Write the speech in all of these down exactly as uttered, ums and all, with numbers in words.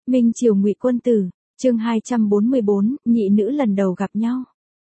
Minh Triều Ngụy Quân Tử, chương hai trăm bốn mươi bốn, nhị nữ lần đầu gặp nhau.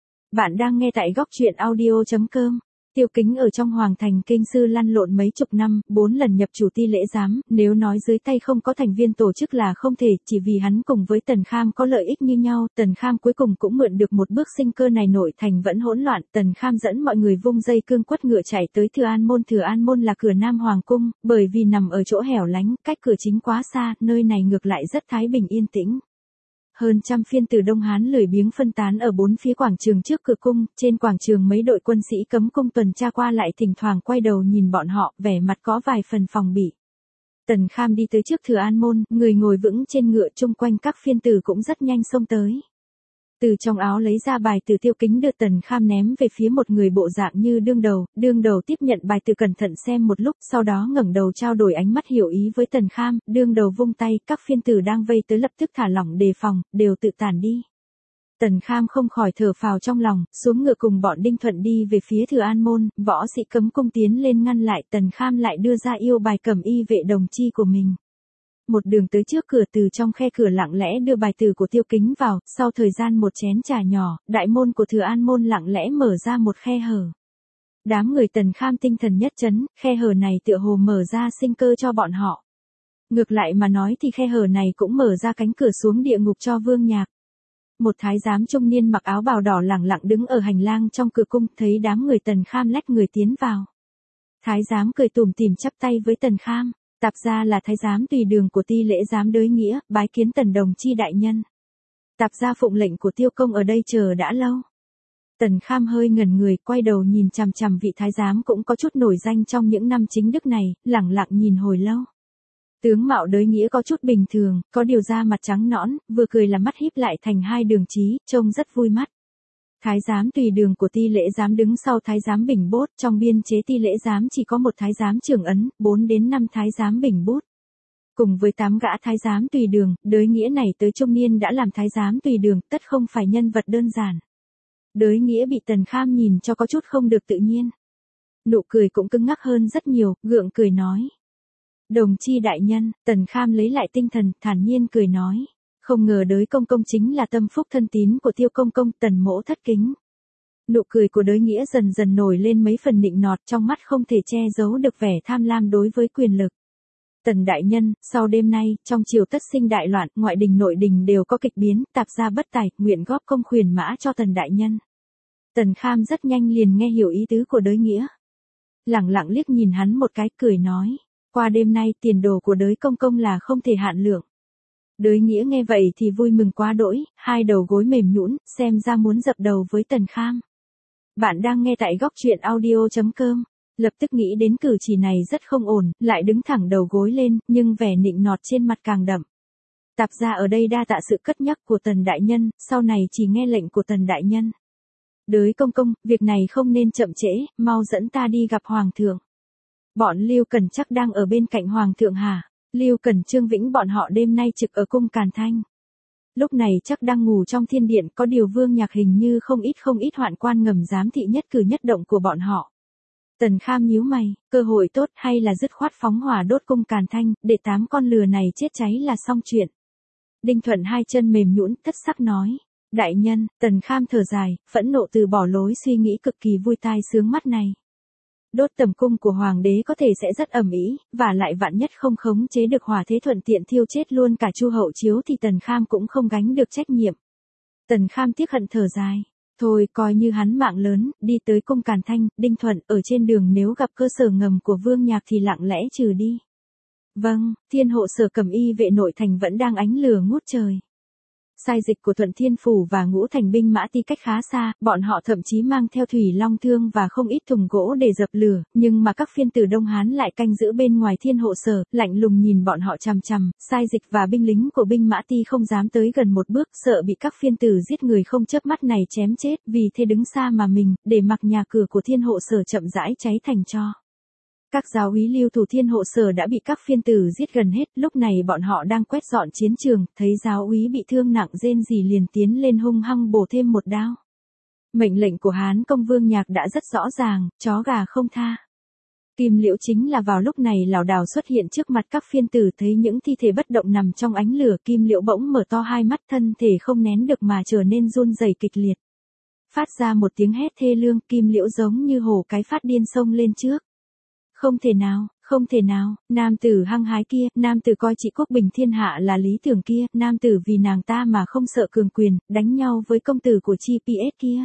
Bạn đang nghe tại góc truyện audio chấm com. Tiêu Kính ở trong Hoàng Thành Kinh Sư lăn lộn mấy chục năm, bốn lần nhập chủ ti lễ giám, nếu nói dưới tay không có thành viên tổ chức là không thể, chỉ vì hắn cùng với Tần Kham có lợi ích như nhau, Tần Kham cuối cùng cũng mượn được một bước sinh cơ này. Nội thành vẫn hỗn loạn, Tần Kham dẫn mọi người vung dây cương quất ngựa chạy tới Thừa An Môn. Thừa An Môn là cửa Nam Hoàng cung, bởi vì nằm ở chỗ hẻo lánh, cách cửa chính quá xa, nơi này ngược lại rất thái bình yên tĩnh. Hơn trăm phiên tử Đông Hán lười biếng phân tán ở bốn phía quảng trường trước cửa cung, trên quảng trường mấy đội quân sĩ cấm cung tuần tra qua lại, thỉnh thoảng quay đầu nhìn bọn họ, vẻ mặt có vài phần phòng bị. Tần Kham đi tới trước Thừa An Môn, người ngồi vững trên ngựa, chung quanh các phiên tử cũng rất nhanh xông tới. Từ trong áo lấy ra bài từ Tiêu Kính đưa Tần Kham ném về phía một người bộ dạng như đương đầu, đương đầu tiếp nhận bài từ cẩn thận xem một lúc, sau đó ngẩng đầu trao đổi ánh mắt hiểu ý với Tần Kham, đương đầu vung tay, các phiên tử đang vây tới lập tức thả lỏng đề phòng, đều tự tản đi. Tần Kham không khỏi thở phào trong lòng, xuống ngựa cùng bọn Đinh Thuận đi về phía Thừa An Môn, võ sĩ cấm cung tiến lên ngăn lại, Tần Kham lại đưa ra yêu bài cẩm y vệ đồng chi của mình. Một đường tới trước cửa, từ trong khe cửa lặng lẽ đưa bài từ của Tiêu Kính vào, sau thời gian một chén trà nhỏ, đại môn của Thừa An Môn lặng lẽ mở ra một khe hở. Đám người Tần Kham tinh thần nhất chấn, khe hở này tựa hồ mở ra sinh cơ cho bọn họ. Ngược lại mà nói thì khe hở này cũng mở ra cánh cửa xuống địa ngục cho Vương Nhạc. Một thái giám trung niên mặc áo bào đỏ lẳng lặng đứng ở hành lang trong cửa cung, thấy đám người Tần Kham lách người tiến vào. Thái giám cười tủm tỉm chắp tay với Tần Kham. Tạp gia là thái giám tùy đường của ti lễ giám Đới Nghĩa, bái kiến Tần đồng chi đại nhân. Tạp gia phụng lệnh của Tiêu công ở đây chờ đã lâu. Tần Kham hơi ngẩn người, quay đầu nhìn chằm chằm vị thái giám cũng có chút nổi danh trong những năm chính đức này, lẳng lặng nhìn hồi lâu. Tướng mạo Đới Nghĩa có chút bình thường, có điều da mặt trắng nõn, vừa cười là mắt híp lại thành hai đường chí, trông rất vui mắt. Thái giám tùy đường của ti lễ giám đứng sau thái giám Bình Bốt, trong biên chế ti lễ giám chỉ có một thái giám trưởng ấn, bốn đến năm thái giám Bình Bốt. Cùng với tám gã thái giám tùy đường, Đới Nghĩa này tới trung niên đã làm thái giám tùy đường, tất không phải nhân vật đơn giản. Đới Nghĩa bị Tần Kham nhìn cho có chút không được tự nhiên. Nụ cười cũng cứng ngắc hơn rất nhiều, gượng cười nói. Đồng chi đại nhân, Tần Kham lấy lại tinh thần, thản nhiên cười nói. Không ngờ Đới công công chính là tâm phúc thân tín của Tiêu công công, Tần mỗ thất kính. Nụ cười của Đới Nghĩa dần dần nổi lên mấy phần nịnh nọt, trong mắt không thể che giấu được vẻ tham lam đối với quyền lực. Tần đại nhân, sau đêm nay, trong triều tất sinh đại loạn, ngoại đình nội đình đều có kịch biến, tạp gia bất tài, nguyện góp công khuyển mã cho Tần đại nhân. Tần Kham rất nhanh liền nghe hiểu ý tứ của Đới Nghĩa. Lẳng lặng liếc nhìn hắn một cái, cười nói, qua đêm nay tiền đồ của Đới công công là không thể hạn lượng. Đới Nghĩa nghe vậy thì vui mừng quá đỗi, hai đầu gối mềm nhũn, xem ra muốn dập đầu với Tần Kham. Bạn đang nghe tại góc truyện audio chấm com, lập tức nghĩ đến cử chỉ này rất không ổn, lại đứng thẳng đầu gối lên, nhưng vẻ nịnh nọt trên mặt càng đậm. Tạp gia ở đây đa tạ sự cất nhắc của Tần đại nhân, sau này chỉ nghe lệnh của Tần đại nhân. Đới công công, việc này không nên chậm trễ, mau dẫn ta đi gặp Hoàng thượng. Bọn Lưu Cần chắc đang ở bên cạnh Hoàng thượng hả? Lưu Cần Trương Vĩnh bọn họ đêm nay trực ở cung Càn Thanh. Lúc này chắc đang ngủ trong thiên điện, có điều Vương Nhạc hình như không ít không ít hoạn quan ngầm giám thị nhất cử nhất động của bọn họ. Tần Kham nhíu mày, cơ hội tốt hay là dứt khoát phóng hỏa đốt cung Càn Thanh, để tám con lừa này chết cháy là xong chuyện. Đinh Thuận hai chân mềm nhũn, thất sắc nói. Đại nhân, Tần Kham thở dài, phẫn nộ từ bỏ lối suy nghĩ cực kỳ vui tai sướng mắt này. Đốt tầm cung của hoàng đế có thể sẽ rất ầm ĩ, và lại vạn nhất không khống chế được hỏa thế thuận tiện thiêu chết luôn cả Chu hậu chiếu thì Tần Kham cũng không gánh được trách nhiệm. Tần Kham tiếc hận thở dài, thôi coi như hắn mạng lớn, đi tới cung Càn Thanh, Đinh Thuận, ở trên đường nếu gặp cơ sở ngầm của Vương Nhạc thì lặng lẽ trừ đi. Vâng, thiên hộ sở cẩm y vệ nội thành vẫn đang ánh lửa ngút trời. Sai dịch của Thuận Thiên Phủ và Ngũ Thành binh mã ti cách khá xa, bọn họ thậm chí mang theo thủy long thương và không ít thùng gỗ để dập lửa, nhưng mà các phiên tử Đông Hán lại canh giữ bên ngoài thiên hộ sở, lạnh lùng nhìn bọn họ chằm chằm, sai dịch và binh lính của binh mã ti không dám tới gần một bước, sợ bị các phiên tử giết người không chớp mắt này chém chết, vì thế đứng xa mà mình, để mặc nhà cửa của thiên hộ sở chậm rãi cháy thành tro. Các giáo úy lưu thủ thiên hộ sở đã bị các phiên tử giết gần hết, lúc này bọn họ đang quét dọn chiến trường, thấy giáo úy bị thương nặng rên rỉ liền tiến lên hung hăng bổ thêm một đao. Mệnh lệnh của Hán công Vương Nhạc đã rất rõ ràng, chó gà không tha. Kim Liễu chính là vào lúc này lảo đảo xuất hiện trước mặt các phiên tử, thấy những thi thể bất động nằm trong ánh lửa, Kim Liễu bỗng mở to hai mắt, thân thể không nén được mà trở nên run rẩy kịch liệt. Phát ra một tiếng hét thê lương, Kim Liễu giống như hổ cái phát điên xông lên trước. Không thể nào, không thể nào, nam tử hăng hái kia, nam tử coi chị quốc bình thiên hạ là lý tưởng kia, nam tử vì nàng ta mà không sợ cường quyền, đánh nhau với công tử của Chi pê ét kia.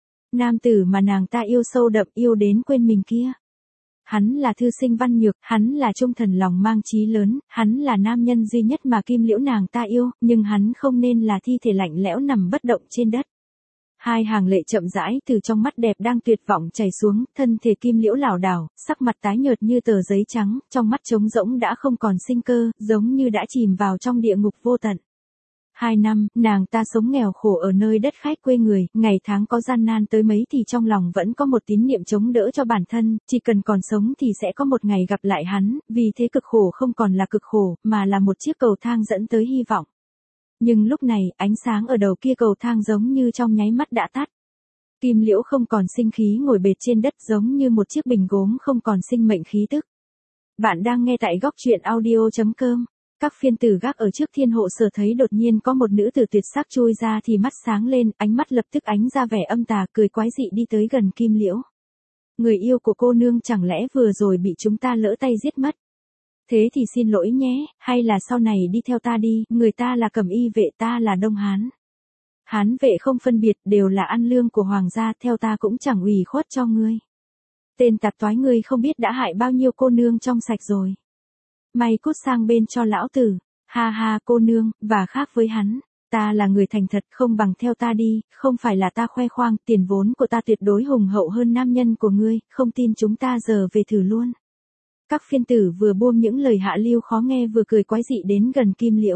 Nam tử mà nàng ta yêu sâu đậm, yêu đến quên mình kia. Hắn là thư sinh văn nhược, hắn là trung thần lòng mang chí lớn, hắn là nam nhân duy nhất mà Kim Liễu nàng ta yêu, nhưng hắn không nên là thi thể lạnh lẽo nằm bất động trên đất. Hai hàng lệ chậm rãi từ trong mắt đẹp đang tuyệt vọng chảy xuống, thân thể Kim Liễu lảo đảo, sắc mặt tái nhợt như tờ giấy trắng, trong mắt trống rỗng đã không còn sinh cơ, giống như đã chìm vào trong địa ngục vô tận. Hai năm, nàng ta sống nghèo khổ ở nơi đất khách quê người, ngày tháng có gian nan tới mấy thì trong lòng vẫn có một tín niệm chống đỡ cho bản thân, chỉ cần còn sống thì sẽ có một ngày gặp lại hắn, vì thế cực khổ không còn là cực khổ, mà là một chiếc cầu thang dẫn tới hy vọng. Nhưng lúc này, ánh sáng ở đầu kia cầu thang giống như trong nháy mắt đã tắt. Kim Liễu không còn sinh khí ngồi bệt trên đất giống như một chiếc bình gốm không còn sinh mệnh khí tức. Bạn đang nghe tại góc truyện audio chấm com. Các phiên tử gác ở trước thiên hộ sở thấy đột nhiên có một nữ tử tuyệt sắc chui ra thì mắt sáng lên, ánh mắt lập tức ánh ra vẻ âm tà, cười quái dị đi tới gần Kim Liễu. Người yêu của cô nương chẳng lẽ vừa rồi bị chúng ta lỡ tay giết mất? Thế thì xin lỗi nhé, hay là sau này đi theo ta đi, người ta là Cẩm Y vệ, ta là Đông Hán. Hán vệ không phân biệt, đều là ăn lương của hoàng gia, theo ta cũng chẳng ủy khuất cho ngươi. Tên tạp toái ngươi không biết đã hại bao nhiêu cô nương trong sạch rồi. Mày cút sang bên cho lão tử, ha ha cô nương, và khác với hắn, ta là người thành thật, không bằng theo ta đi, không phải là ta khoe khoang, tiền vốn của ta tuyệt đối hùng hậu hơn nam nhân của ngươi, không tin chúng ta giờ về thử luôn. Các phiên tử vừa buông những lời hạ lưu khó nghe vừa cười quái dị đến gần Kim Liễu.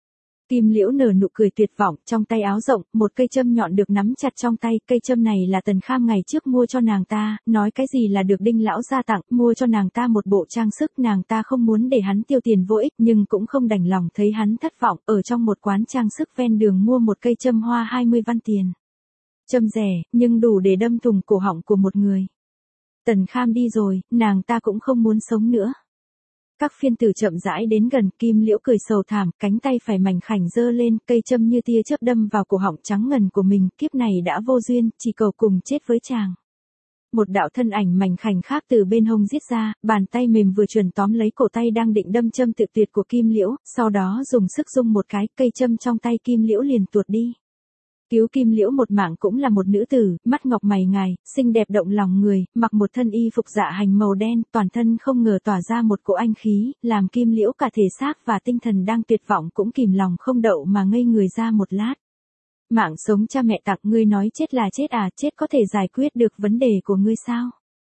Kim Liễu nở nụ cười tuyệt vọng, trong tay áo rộng, một cây châm nhọn được nắm chặt trong tay, cây châm này là Tần Kham ngày trước mua cho nàng ta, nói cái gì là được Đinh lão gia tặng, mua cho nàng ta một bộ trang sức, nàng ta không muốn để hắn tiêu tiền vô ích, nhưng cũng không đành lòng thấy hắn thất vọng, ở trong một quán trang sức ven đường mua một cây châm hoa hai mươi văn tiền. Châm rẻ, nhưng đủ để đâm thủng cổ họng của một người. Tần Kham đi rồi, nàng ta cũng không muốn sống nữa. Các phiên tử chậm rãi đến gần, Kim Liễu cười sầu thảm, cánh tay phải mảnh khảnh giơ lên, cây châm như tia chớp đâm vào cổ họng trắng ngần của mình, kiếp này đã vô duyên, chỉ cầu cùng chết với chàng. Một đạo thân ảnh mảnh khảnh khác từ bên hông giết ra, bàn tay mềm vừa chuẩn tóm lấy cổ tay đang định đâm châm tự tuyệt của Kim Liễu, sau đó dùng sức rung một cái, cây châm trong tay Kim Liễu liền tuột đi. Cứu Kim Liễu một mạng cũng là một nữ tử, mắt ngọc mày ngài, xinh đẹp động lòng người, mặc một thân y phục dạ hành màu đen, toàn thân không ngờ tỏa ra một cỗ anh khí, làm Kim Liễu cả thể xác và tinh thần đang tuyệt vọng cũng kìm lòng không đậu mà ngây người ra một lát. Mạng sống cha mẹ tặng ngươi nói chết là chết à, chết có thể giải quyết được vấn đề của ngươi sao?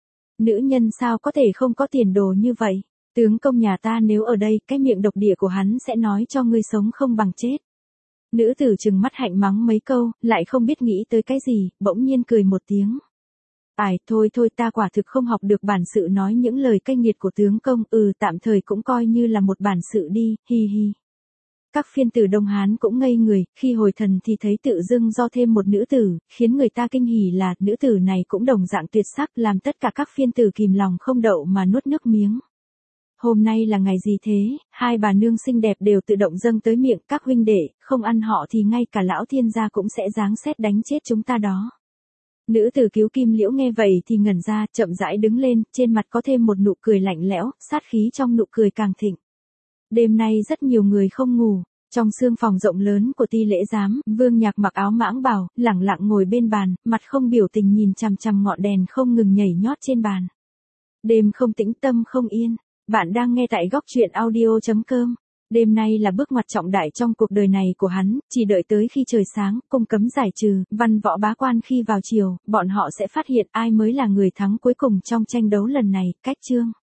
Nữ nhân sao có thể không có tiền đồ như vậy? Tướng công nhà ta nếu ở đây, cái miệng độc địa của hắn sẽ nói cho ngươi sống không bằng chết. Nữ tử trừng mắt hạnh mắng mấy câu, lại không biết nghĩ tới cái gì, bỗng nhiên cười một tiếng. Ai, thôi thôi ta quả thực không học được bản sự nói những lời cay nghiệt của tướng công, ừ tạm thời cũng coi như là một bản sự đi, hi hi. Các phiên tử Đông Hán cũng ngây người, khi hồi thần thì thấy tự dưng do thêm một nữ tử, khiến người ta kinh hỉ là nữ tử này cũng đồng dạng tuyệt sắc, làm tất cả các phiên tử kìm lòng không đậu mà nuốt nước miếng. Hôm nay là ngày gì thế, hai bà nương xinh đẹp đều tự động dâng tới miệng, các huynh đệ, không ăn họ thì ngay cả lão thiên gia cũng sẽ giáng xét đánh chết chúng ta đó. Nữ tử cứu Kim Liễu nghe vậy thì ngẩn ra, chậm rãi đứng lên, trên mặt có thêm một nụ cười lạnh lẽo, sát khí trong nụ cười càng thịnh. Đêm nay rất nhiều người không ngủ, trong sương phòng rộng lớn của ti lễ giám, Vương Nhạc mặc áo mãng bào, lẳng lặng ngồi bên bàn, mặt không biểu tình nhìn chằm chằm ngọn đèn không ngừng nhảy nhót trên bàn. Đêm không tĩnh tâm không yên. Bạn đang nghe tại góc truyện audio chấm com. Đêm nay là bước ngoặt trọng đại trong cuộc đời này của hắn, chỉ đợi tới khi trời sáng, cung cấm giải trừ, văn võ bá quan khi vào chiều, bọn họ sẽ phát hiện ai mới là người thắng cuối cùng trong tranh đấu lần này, cách chương.